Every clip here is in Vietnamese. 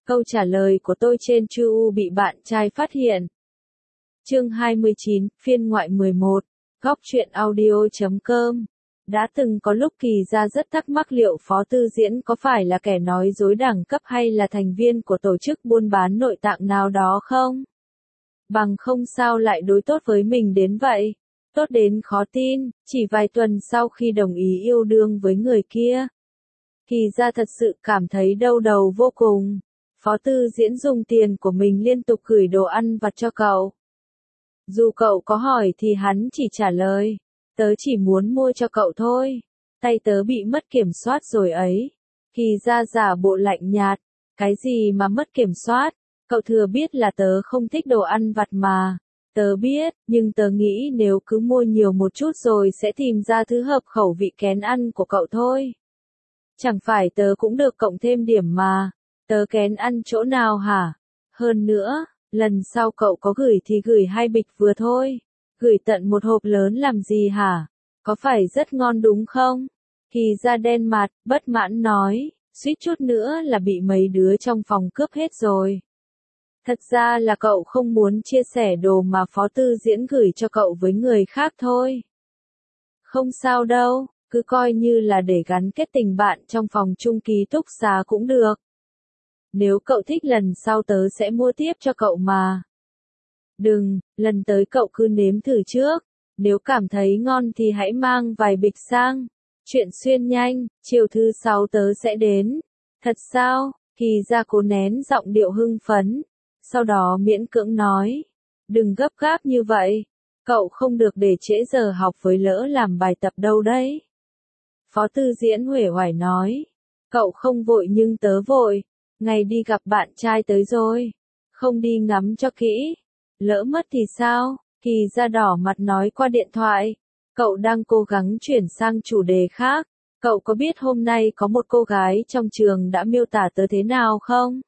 Câu trả lời của tôi trên Chu bị bạn trai phát hiện. Chương 29, phiên ngoại 11, góc truyện audio.com. Đã từng có lúc Kỳ Gia rất thắc mắc liệu Phó Tư Diễn có phải là kẻ nói dối đẳng cấp hay là thành viên của tổ chức buôn bán nội tạng nào đó không? Bằng không sao lại đối tốt với mình đến vậy? Tốt đến khó tin, chỉ vài tuần sau khi đồng ý yêu đương với người kia. Kỳ Gia thật sự cảm thấy đau đầu vô cùng. Phó Tư Diễn dùng tiền của mình liên tục gửi đồ ăn vặt cho cậu. Dù cậu có hỏi thì hắn chỉ trả lời, tớ chỉ muốn mua cho cậu thôi. Tay tớ bị mất kiểm soát rồi ấy. Kỳ Gia giả bộ lạnh nhạt, cái gì mà mất kiểm soát, cậu thừa biết là tớ không thích đồ ăn vặt mà. Tớ biết, nhưng tớ nghĩ nếu cứ mua nhiều một chút rồi sẽ tìm ra thứ hợp khẩu vị kén ăn của cậu thôi. Chẳng phải tớ cũng được cộng thêm điểm mà. Tớ kén ăn chỗ nào hả? Hơn nữa, lần sau cậu có gửi thì gửi 2 bịch vừa thôi. Gửi tận một hộp lớn làm gì hả? Có phải rất ngon đúng không? Kỳ Gia đen mặt, bất mãn nói, suýt chút nữa là bị mấy đứa trong phòng cướp hết rồi. Thật ra là cậu không muốn chia sẻ đồ mà Phó Tư Diễn gửi cho cậu với người khác thôi. Không sao đâu, cứ coi như là để gắn kết tình bạn trong phòng chung ký túc xá cũng được. Nếu cậu thích lần sau tớ sẽ mua tiếp cho cậu mà. Đừng, lần tới cậu cứ nếm thử trước. Nếu cảm thấy ngon thì hãy mang vài bịch sang. Chuyện xuyên nhanh, chiều thứ 6 tớ sẽ đến. Thật sao? Kỳ Gia cố nén giọng điệu hưng phấn. Sau đó miễn cưỡng nói. Đừng gấp gáp như vậy. Cậu không được để trễ giờ học với lỡ làm bài tập đâu đấy. Phó Tư Diễn uể oải nói. Cậu không vội nhưng tớ vội. Ngày đi gặp bạn trai tới rồi. Không đi ngắm cho kỹ. Lỡ mất thì sao? Kỳ Gia đỏ mặt nói qua điện thoại. Cậu đang cố gắng chuyển sang chủ đề khác. Cậu có biết hôm nay có một cô gái trong trường đã miêu tả tớ thế nào không?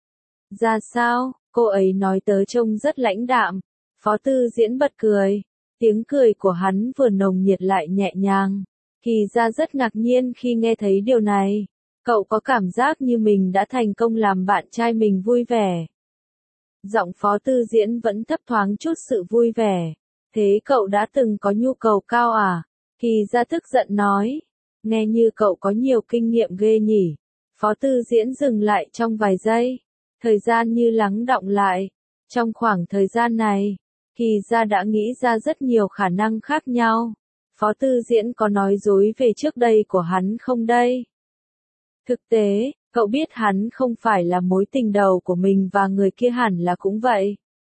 Ra sao? Cô ấy nói tớ trông rất lãnh đạm. Phó Tư Diễn bật cười. Tiếng cười của hắn vừa nồng nhiệt lại nhẹ nhàng. Kỳ Gia rất ngạc nhiên khi nghe thấy điều này. Cậu có cảm giác như mình đã thành công làm bạn trai mình vui vẻ. Giọng Phó Tư Diễn vẫn thấp thoáng chút sự vui vẻ. Thế cậu đã từng có nhu cầu cao à? Kỳ Gia tức giận nói. Nghe như cậu có nhiều kinh nghiệm ghê nhỉ. Phó Tư Diễn dừng lại trong vài giây. Thời gian như lắng đọng lại. Trong khoảng thời gian này, Kỳ Gia đã nghĩ ra rất nhiều khả năng khác nhau. Phó Tư Diễn có nói dối về trước đây của hắn không đây? Thực tế, cậu biết hắn không phải là mối tình đầu của mình và người kia hẳn là cũng vậy.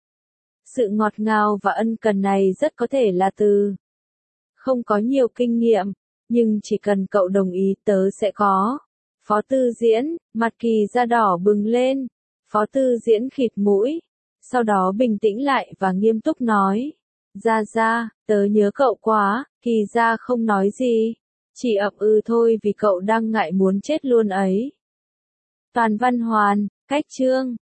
Sự ngọt ngào và ân cần này rất có thể là từ không có nhiều kinh nghiệm, nhưng chỉ cần cậu đồng ý tớ sẽ có. Phó Tư Diễn, mặt Kỳ Gia đỏ bừng lên. Phó Tư Diễn khịt mũi, sau đó bình tĩnh lại và nghiêm túc nói. Gia, tớ nhớ cậu quá. Kỳ Gia không nói gì, chỉ ậm ừ thôi vì cậu đang ngại muốn chết luôn ấy. Toàn văn hoàn, cách chương.